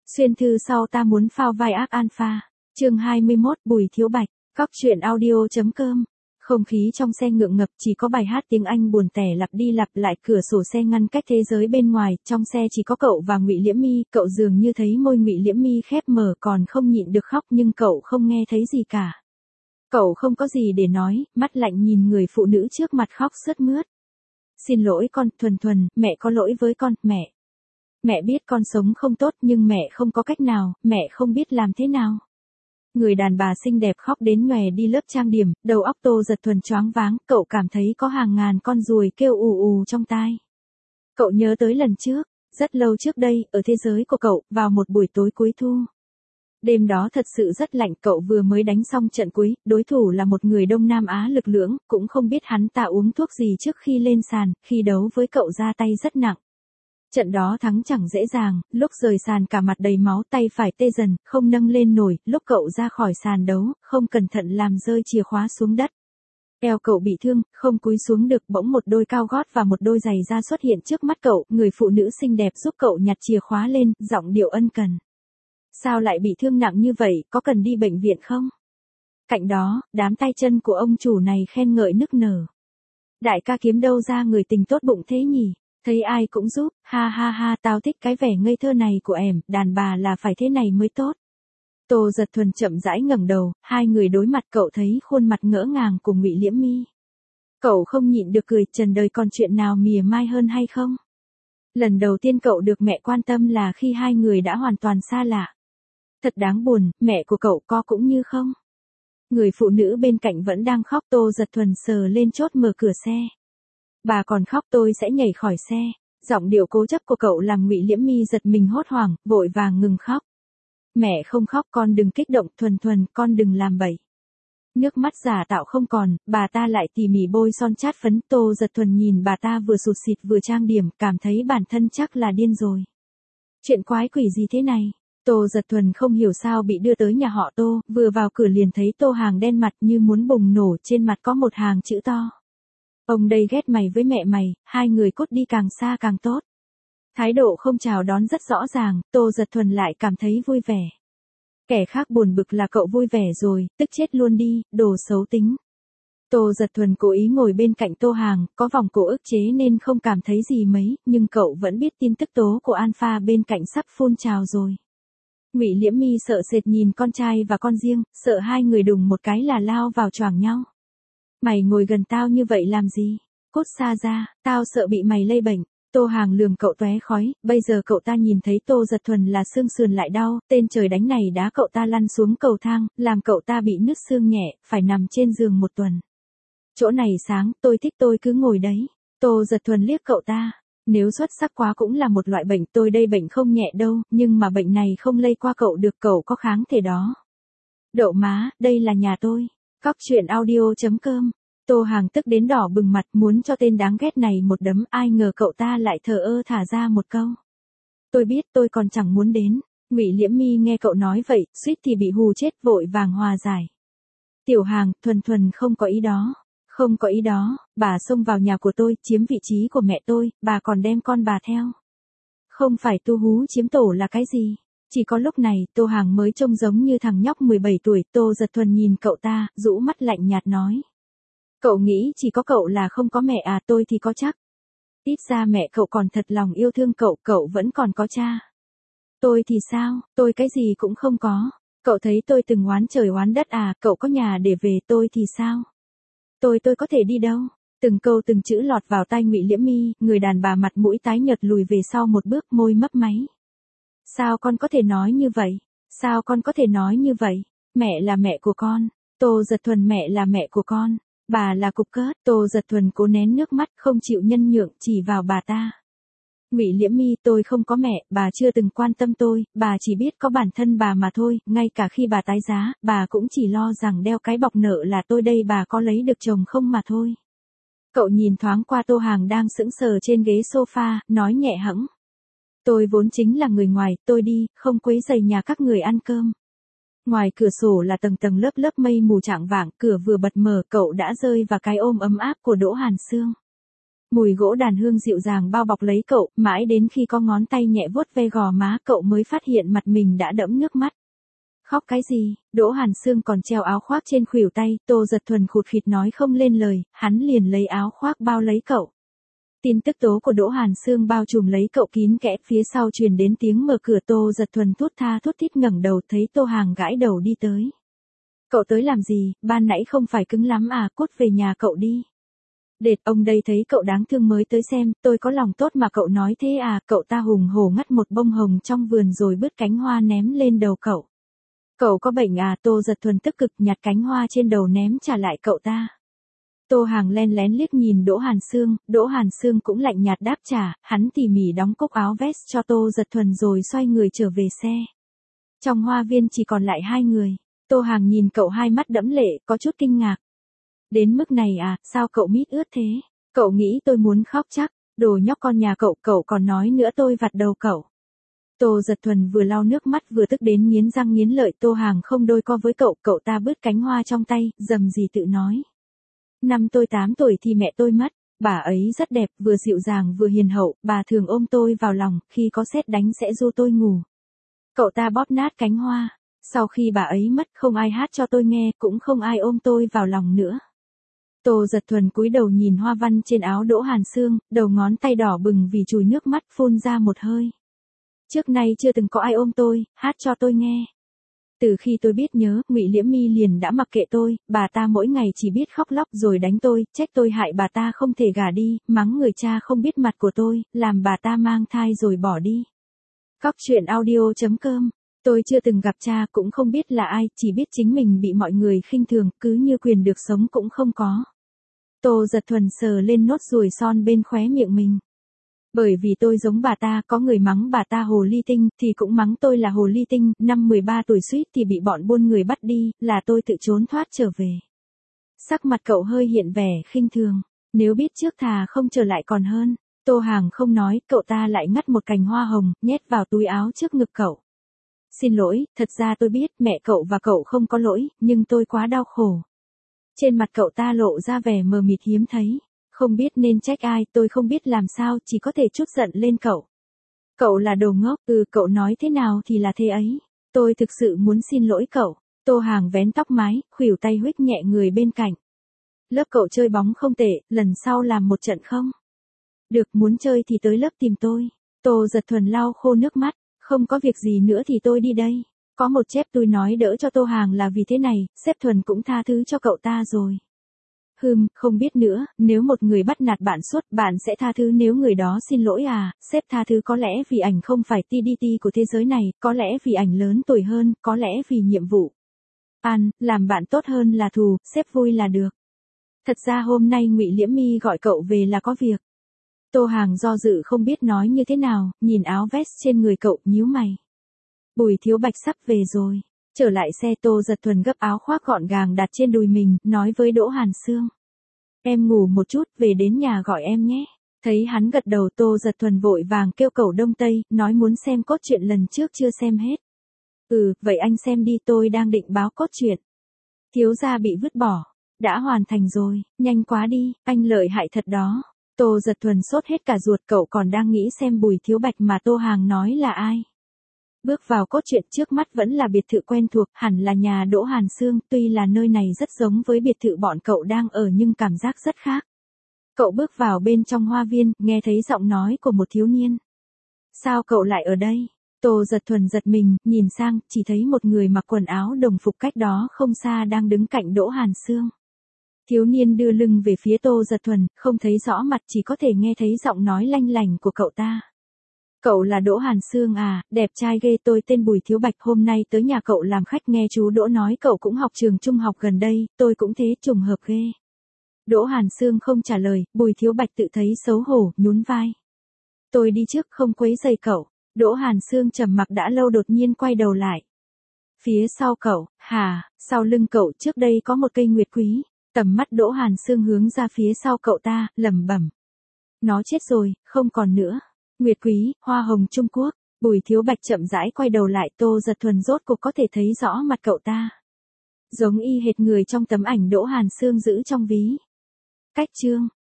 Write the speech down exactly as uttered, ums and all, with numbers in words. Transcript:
Xuyên thư sau ta muốn phao vai ác alpha. Chương hai mươi mốt Bùi Thiếu Bạch. Cóc truyện audio.com. Không khí trong xe ngượng ngập, chỉ có bài hát tiếng Anh buồn tẻ lặp đi lặp lại, cửa sổ xe ngăn cách thế giới bên ngoài, trong xe chỉ có cậu và Ngụy Liễm My, cậu dường như thấy môi Ngụy Liễm My khép mở còn không nhịn được khóc nhưng cậu không nghe thấy gì cả. Cậu không có gì để nói, mắt lạnh nhìn người phụ nữ trước mặt khóc sướt mướt. Xin lỗi con, Thuần Thuần, mẹ có lỗi với con, mẹ. Mẹ biết con sống không tốt nhưng mẹ không có cách nào, mẹ không biết làm thế nào. Người đàn bà xinh đẹp khóc đến nhòe đi lớp trang điểm, đầu óc Tô Giật Thuần choáng váng, cậu cảm thấy có hàng ngàn con ruồi kêu ù ù trong tai. Cậu nhớ tới lần trước, rất lâu trước đây, ở thế giới của cậu, vào một buổi tối cuối thu. Đêm đó thật sự rất lạnh, cậu vừa mới đánh xong trận cuối, đối thủ là một người Đông Nam Á lực lưỡng, cũng không biết hắn ta uống thuốc gì trước khi lên sàn, khi đấu với cậu ra tay rất nặng. Trận đó thắng chẳng dễ dàng, lúc rời sàn cả mặt đầy máu, tay phải tê dần, không nâng lên nổi, lúc cậu ra khỏi sàn đấu, không cẩn thận làm rơi chìa khóa xuống đất. Eo cậu bị thương, không cúi xuống được, bỗng một đôi cao gót và một đôi giày da xuất hiện trước mắt cậu, người phụ nữ xinh đẹp giúp cậu nhặt chìa khóa lên, giọng điệu ân cần. Sao lại bị thương nặng như vậy, có cần đi bệnh viện không? Cạnh đó, đám tay chân của ông chủ này khen ngợi nức nở. Đại ca kiếm đâu ra người tình tốt bụng thế nhỉ? Thấy ai cũng giúp, ha ha ha, tao thích cái vẻ ngây thơ này của em, đàn bà là phải thế này mới tốt. Tô Giật Thuần chậm rãi ngẩng đầu, hai người đối mặt, cậu thấy khuôn mặt ngỡ ngàng của Ngụy Liễm My. Cậu không nhịn được cười, trần đời còn chuyện nào mỉa mai hơn hay không? Lần đầu tiên cậu được mẹ quan tâm là khi hai người đã hoàn toàn xa lạ. Thật đáng buồn, mẹ của cậu có cũng như không? Người phụ nữ bên cạnh vẫn đang khóc, Tô Giật Thuần sờ lên chốt mở cửa xe. Bà còn khóc tôi sẽ nhảy khỏi xe. Giọng điệu cố chấp của cậu làm Ngụy Liễm My giật mình hốt hoảng, vội vàng ngừng khóc. Mẹ không khóc, con đừng kích động, Thuần Thuần, con đừng làm bậy. Nước mắt giả tạo không còn, bà ta lại tỉ mỉ bôi son chát phấn. Tô Giật Thuần nhìn bà ta vừa sụt sịt vừa trang điểm, cảm thấy bản thân chắc là điên rồi. Chuyện quái quỷ gì thế này? Tô Giật Thuần không hiểu sao bị đưa tới nhà họ Tô, vừa vào cửa liền thấy Tô Hàng đen mặt như muốn bùng nổ, trên mặt có một hàng chữ to. Ông đây ghét mày với mẹ mày, hai người cút đi càng xa càng tốt. Thái độ không chào đón rất rõ ràng, Tô Giật Thuần lại cảm thấy vui vẻ. Kẻ khác buồn bực là cậu vui vẻ rồi, tức chết luôn đi, đồ xấu tính. Tô Giật Thuần cố ý ngồi bên cạnh Tô Hàng, có vòng cổ ức chế nên không cảm thấy gì mấy, nhưng cậu vẫn biết tin tức tố của Alpha bên cạnh sắp phun trào rồi. Ngụy Liễm My sợ sệt nhìn con trai và con riêng, sợ hai người đùng một cái là lao vào choảng nhau. Mày ngồi gần tao như vậy làm gì? Cút xa ra, tao sợ bị mày lây bệnh. Tô Hàng lườm cậu tóe khói, bây giờ cậu ta nhìn thấy Tô Giật Thuần là xương sườn lại đau, tên trời đánh này đá cậu ta lăn xuống cầu thang, làm cậu ta bị nứt xương nhẹ, phải nằm trên giường một tuần. Chỗ này sáng, tôi thích tôi cứ ngồi đấy. Tô Giật Thuần liếc cậu ta. Nếu xuất sắc quá cũng là một loại bệnh, tôi đây bệnh không nhẹ đâu, nhưng mà bệnh này không lây qua cậu được, cậu có kháng thể đó. Đậu má, đây là nhà tôi. Cóc truyện audio.com. Tô Hàng tức đến đỏ bừng mặt, muốn cho tên đáng ghét này một đấm, ai ngờ cậu ta lại thờ ơ thả ra một câu. Tôi biết, tôi còn chẳng muốn đến. Ngụy Liễm My nghe cậu nói vậy, suýt thì bị hù chết, vội vàng hòa giải. Tiểu Hàng, Thuần Thuần không có ý đó. Không có ý đó, bà xông vào nhà của tôi, chiếm vị trí của mẹ tôi, bà còn đem con bà theo. Không phải tu hú chiếm tổ là cái gì? Chỉ có lúc này, Tô Hàng mới trông giống như thằng nhóc mười bảy tuổi, Tô Giật Thuần nhìn cậu ta, rũ mắt lạnh nhạt nói. Cậu nghĩ chỉ có cậu là không có mẹ à, tôi thì có chắc. Ít ra mẹ cậu còn thật lòng yêu thương cậu, cậu vẫn còn có cha. Tôi thì sao, tôi cái gì cũng không có. Cậu thấy tôi từng oán trời oán đất à, cậu có nhà để về, tôi thì sao? Tôi tôi có thể đi đâu? Từng câu từng chữ lọt vào tai Ngụy Liễm My, người đàn bà mặt mũi tái nhợt lùi về sau một bước, môi mấp máy. Sao con có thể nói như vậy? Sao con có thể nói như vậy? Mẹ là mẹ của con. Tô Giật Thuần, mẹ là mẹ của con. Bà là cục cớt. Tô Giật Thuần cố nén nước mắt, không chịu nhân nhượng, chỉ vào bà ta. Ngụy Liễm My, tôi không có mẹ, bà chưa từng quan tâm tôi, bà chỉ biết có bản thân bà mà thôi, ngay cả khi bà tái giá, bà cũng chỉ lo rằng đeo cái bọc nợ là tôi đây, bà có lấy được chồng không mà thôi. Cậu nhìn thoáng qua Tô Hàng đang sững sờ trên ghế sofa, nói nhẹ hẫng. Tôi vốn chính là người ngoài, tôi đi, không quấy rầy nhà các người ăn cơm. Ngoài cửa sổ là tầng tầng lớp lớp mây mù chạng vạng, cửa vừa bật mở, cậu đã rơi vào cái ôm ấm áp của Đỗ Hàn Sương. Mùi gỗ đàn hương dịu dàng bao bọc lấy cậu, mãi đến khi có ngón tay nhẹ vuốt ve gò má cậu mới phát hiện mặt mình đã đẫm nước mắt. Khóc cái gì, Đỗ Hàn Sương còn treo áo khoác trên khuỷu tay, Tô Giật Thuần khụt khịt nói không lên lời, hắn liền lấy áo khoác bao lấy cậu. Tin tức tố của Đỗ Hàn Sương bao trùm lấy cậu kín kẽ, phía sau truyền đến tiếng mở cửa. Tô Giật Thuần thút tha thút thít ngẩng đầu thấy Tô Hàng gãi đầu đi tới. Cậu tới làm gì, ban nãy không phải cứng lắm à, cút về nhà cậu đi. Đệt, ông đây thấy cậu đáng thương mới tới xem, tôi có lòng tốt mà cậu nói thế à, cậu ta hùng hổ ngắt một bông hồng trong vườn rồi bứt cánh hoa ném lên đầu cậu. Cậu có bệnh à, Tô Giật Thuần tức cực nhặt cánh hoa trên đầu ném trả lại cậu ta. Tô Hàng len lén liếc nhìn Đỗ Hàn Sương, Đỗ Hàn Sương cũng lạnh nhạt đáp trả, hắn tỉ mỉ đóng cúc áo vest cho Tô Giật Thuần rồi xoay người trở về xe. Trong hoa viên chỉ còn lại hai người, Tô Hàng nhìn cậu hai mắt đẫm lệ, có chút kinh ngạc. Đến mức này à, sao cậu mít ướt thế? Cậu nghĩ tôi muốn khóc chắc, đồ nhóc con nhà cậu, cậu còn nói nữa tôi vặt đầu cậu. Tô Giật Thuần vừa lau nước mắt vừa tức đến nghiến răng nghiến lợi. Tô Hàng không đôi co với cậu, cậu ta bứt cánh hoa trong tay, rầm rì tự nói. Năm tôi tám tuổi thì mẹ tôi mất, bà ấy rất đẹp, vừa dịu dàng vừa hiền hậu, bà thường ôm tôi vào lòng, khi có sét đánh sẽ ru tôi ngủ. Cậu ta bóp nát cánh hoa, sau khi bà ấy mất không ai hát cho tôi nghe, cũng không ai ôm tôi vào lòng nữa. Tô Giật Thuần cúi đầu nhìn hoa văn trên áo Đỗ Hàn Sương, đầu ngón tay đỏ bừng vì chùi nước mắt, phun ra một hơi. Trước nay chưa từng có ai ôm tôi, hát cho tôi nghe. Từ khi tôi biết nhớ, Ngụy Liễm My liền đã mặc kệ tôi, bà ta mỗi ngày chỉ biết khóc lóc rồi đánh tôi, trách tôi hại bà ta không thể gả đi, mắng người cha không biết mặt của tôi, làm bà ta mang thai rồi bỏ đi. Cóc truyện audio chấm com. Tôi chưa từng gặp cha, cũng không biết là ai, chỉ biết chính mình bị mọi người khinh thường, cứ như quyền được sống cũng không có. Tô Giật Thuần sờ lên nốt ruồi son bên khóe miệng mình. Bởi vì tôi giống bà ta, có người mắng bà ta hồ ly tinh, thì cũng mắng tôi là hồ ly tinh, năm mười ba tuổi suýt thì bị bọn buôn người bắt đi, là tôi tự trốn thoát trở về. Sắc mặt cậu hơi hiện vẻ khinh thường, nếu biết trước thà không trở lại còn hơn. Tô Hàng không nói, cậu ta lại ngắt một cành hoa hồng, nhét vào túi áo trước ngực cậu. Xin lỗi, thật ra tôi biết mẹ cậu và cậu không có lỗi, nhưng tôi quá đau khổ. Trên mặt cậu ta lộ ra vẻ mờ mịt hiếm thấy. Không biết nên trách ai, tôi không biết làm sao, chỉ có thể trút giận lên cậu. Cậu là đồ ngốc, ừ, cậu nói thế nào thì là thế ấy. Tôi thực sự muốn xin lỗi cậu. Tô Hàng vén tóc mái, khuỷu tay huých nhẹ người bên cạnh. Lớp cậu chơi bóng không tệ, lần sau làm một trận không? Được, muốn chơi thì tới lớp tìm tôi. Tô Giật Thuần lau khô nước mắt, không có việc gì nữa thì tôi đi đây. Có một chép tôi nói đỡ cho Tô Hàng là vì thế này, sếp Thuần cũng tha thứ cho cậu ta rồi. Hừm, không biết nữa, nếu một người bắt nạt bạn suốt, bạn sẽ tha thứ nếu người đó xin lỗi à, sếp tha thứ có lẽ vì ảnh không phải tê đê tê của thế giới này, có lẽ vì ảnh lớn tuổi hơn, có lẽ vì nhiệm vụ. An, làm bạn tốt hơn là thù, sếp vui là được. Thật ra hôm nay Ngụy Liễm My gọi cậu về là có việc. Tô Hàng do dự không biết nói như thế nào, nhìn áo vest trên người cậu, nhíu mày. Bùi Thiếu Bạch sắp về rồi. Trở lại xe, Tô Giật Thuần gấp áo khoác gọn gàng đặt trên đùi mình, nói với Đỗ Hàn Sương. Em ngủ một chút, về đến nhà gọi em nhé. Thấy hắn gật đầu, Tô Giật Thuần vội vàng kêu cậu Đông Tây, nói muốn xem cốt truyện lần trước chưa xem hết. Ừ, vậy anh xem đi, tôi đang định báo cốt truyện. Thiếu gia bị vứt bỏ. Đã hoàn thành rồi, nhanh quá đi, anh lợi hại thật đó. Tô Giật Thuần sốt hết cả ruột, cậu còn đang nghĩ xem Bùi Thiếu Bạch mà Tô Hàng nói là ai. Bước vào cốt truyện, trước mắt vẫn là biệt thự quen thuộc, hẳn là nhà Đỗ Hàn Sương, tuy là nơi này rất giống với biệt thự bọn cậu đang ở nhưng cảm giác rất khác. Cậu bước vào bên trong hoa viên, nghe thấy giọng nói của một thiếu niên. Sao cậu lại ở đây? Tô Giật Thuần giật mình, nhìn sang, chỉ thấy một người mặc quần áo đồng phục cách đó không xa đang đứng cạnh Đỗ Hàn Sương. Thiếu niên đưa lưng về phía Tô Giật Thuần, không thấy rõ mặt, chỉ có thể nghe thấy giọng nói lanh lành của cậu ta. Cậu là Đỗ Hàn Sương à, đẹp trai ghê, tôi tên Bùi Thiếu Bạch, hôm nay tới nhà cậu làm khách, nghe chú Đỗ nói cậu cũng học trường trung học gần đây, tôi cũng thế, trùng hợp ghê. Đỗ Hàn Sương không trả lời, Bùi Thiếu Bạch tự thấy xấu hổ, nhún vai. Tôi đi trước, không quấy rầy cậu. Đỗ Hàn Sương trầm mặc đã lâu đột nhiên quay đầu lại. Phía sau cậu, hả, sau lưng cậu trước đây có một cây nguyệt quý. Tầm mắt Đỗ Hàn Sương hướng ra phía sau cậu ta, lẩm bẩm. Nó chết rồi, không còn nữa. Nguyệt quý, hoa hồng Trung Quốc. Bùi Thiếu Bạch chậm rãi quay đầu lại, Tô Giật Thuần rốt cuộc có thể thấy rõ mặt cậu ta. Giống y hệt người trong tấm ảnh Đỗ Hàn Sương giữ trong ví. Cách chương.